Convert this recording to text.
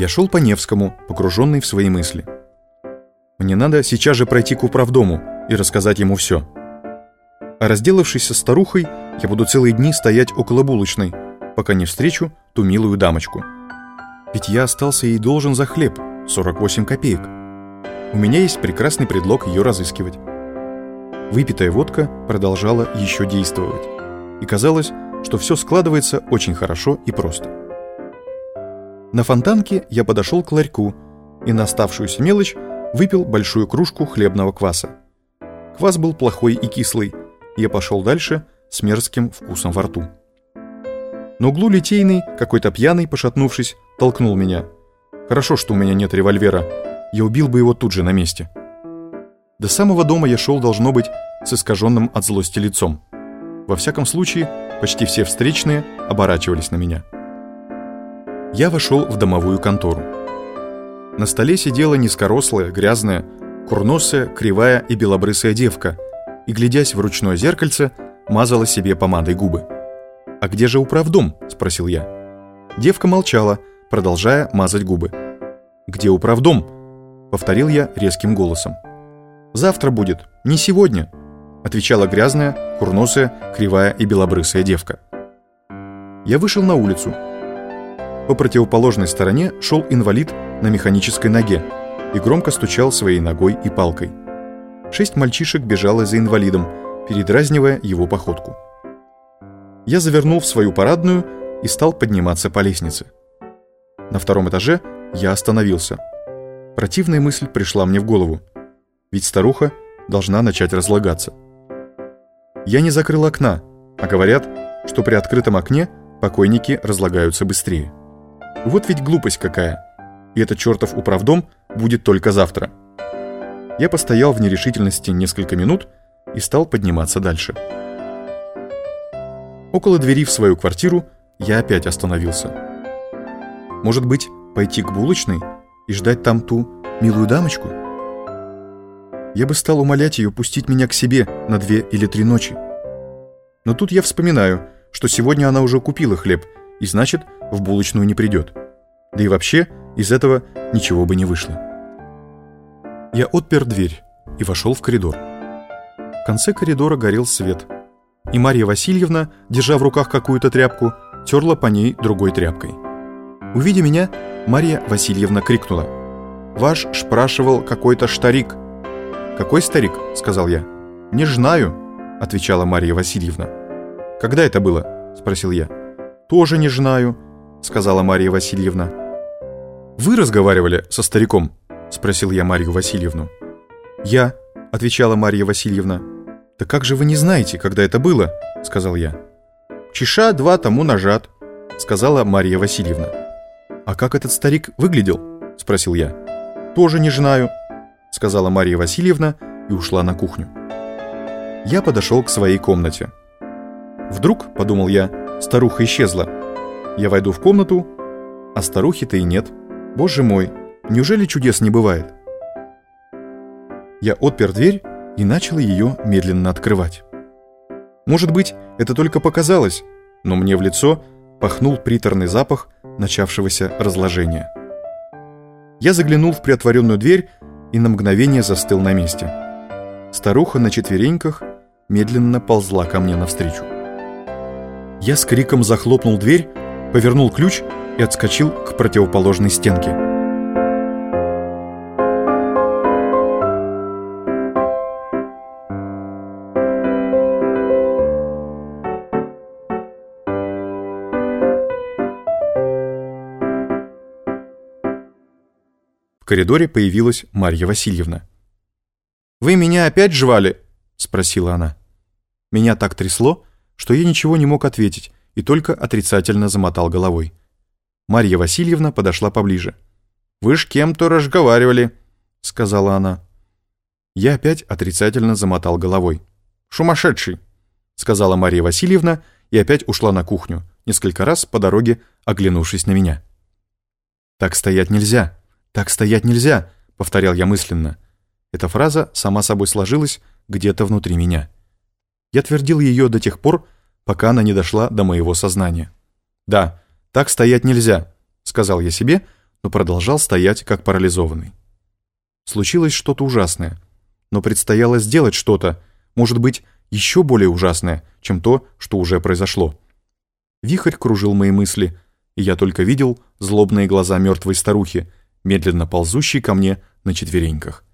Я шел по Невскому, погруженный в свои мысли. Мне надо сейчас же пройти к управдому и рассказать ему все. А разделавшись со старухой, я буду целые дни стоять около булочной, пока не встречу ту милую дамочку. Ведь я остался ей должен за хлеб 48 копеек. У меня есть прекрасный предлог ее разыскивать. Выпитая водка продолжала еще действовать, и казалось, что все складывается очень хорошо и просто. На Фонтанке я подошел к ларьку и на оставшуюся мелочь выпил большую кружку хлебного кваса. Квас был плохой и кислый, и я пошел дальше с мерзким вкусом во рту. На углу Литейный, какой-то пьяный, пошатнувшись, толкнул меня. Хорошо, что у меня нет револьвера, я убил бы его тут же на месте. До самого дома я шел, должно быть, с искаженным от злости лицом. Во всяком случае, почти все встречные оборачивались на меня. Я вошел в домовую контору. На столе сидела низкорослая, грязная, курносая, кривая и белобрысая девка и, глядясь в ручное зеркальце, мазала себе помадой губы. «А где же управдом?» – спросил я. Девка молчала, продолжая мазать губы. «Где управдом?» – повторил я резким голосом. «Завтра будет, не сегодня», – отвечала грязная, курносая, кривая и белобрысая девка. Я вышел на улицу. По противоположной стороне шел инвалид на механической ноге и громко стучал своей ногой и палкой. 6 мальчишек бежало за инвалидом, передразнивая его походку. Я завернул в свою парадную и стал подниматься по лестнице. На 2-м этаже я остановился. Противная мысль пришла мне в голову. Ведь старуха должна начать разлагаться. Я не закрыл окна, а говорят, что при открытом окне покойники разлагаются быстрее. Вот ведь глупость какая. И этот чертов управдом будет только завтра. Я постоял в нерешительности несколько минут и стал подниматься дальше. Около двери в свою квартиру я опять остановился. Может быть, пойти к булочной и ждать там ту милую дамочку? Я бы стал умолять ее пустить меня к себе на 2 или 3 ночи. Но тут я вспоминаю, что сегодня она уже купила хлеб, и значит, в булочную не придет. Да и вообще, из этого ничего бы не вышло. Я отпер дверь и вошел в коридор. В конце коридора горел свет, и Марья Васильевна, держа в руках какую-то тряпку, терла по ней другой тряпкой. Увидя меня, Марья Васильевна крикнула: «Ваш спрашивал какой-то старик». «Какой старик?» — сказал я. «Не знаю», — отвечала Марья Васильевна. «Когда это было?» — спросил я. «Тоже не знаю», — сказала Марья Васильевна. «Вы разговаривали со стариком?» — спросил я Марью Васильевну. «Я», — отвечала Марья Васильевна. «Да как же вы не знаете, когда это было?» — сказал я. «Часа 2 тому назад», — сказала Марья Васильевна. «А как этот старик выглядел?» — спросил я. «Тоже не знаю», — сказала Марья Васильевна и ушла на кухню. Я подошел к своей комнате. Вдруг, подумал я, старуха исчезла. Я войду в комнату, а старухи-то и нет. Боже мой, неужели чудес не бывает? Я отпер дверь и начал ее медленно открывать. Может быть, это только показалось, но мне в лицо пахнул приторный запах начавшегося разложения. Я заглянул в приотворенную дверь и на мгновение застыл на месте. Старуха на четвереньках медленно ползла ко мне навстречу. Я с криком захлопнул дверь, повернул ключ и отскочил к противоположной стенке. В коридоре появилась Марья Васильевна. «Вы меня опять жвали?» — спросила она. Меня так трясло, что я ничего не мог ответить и только отрицательно замотал головой. Марья Васильевна подошла поближе. «Вы ж кем-то разговаривали», — сказала она. Я опять отрицательно замотал головой. «Сумасшедший», — сказала Марья Васильевна и опять ушла на кухню, несколько раз по дороге оглянувшись на меня. «Так стоять нельзя! Так стоять нельзя!» — повторял я мысленно. Эта фраза сама собой сложилась где-то внутри меня. Я твердил ее до тех пор, пока она не дошла до моего сознания. «Да, так стоять нельзя», — сказал я себе, но продолжал стоять, как парализованный. Случилось что-то ужасное, но предстояло сделать что-то, может быть, еще более ужасное, чем то, что уже произошло. Вихрь кружил мои мысли, и я только видел злобные глаза мертвой старухи, медленно ползущей ко мне на четвереньках.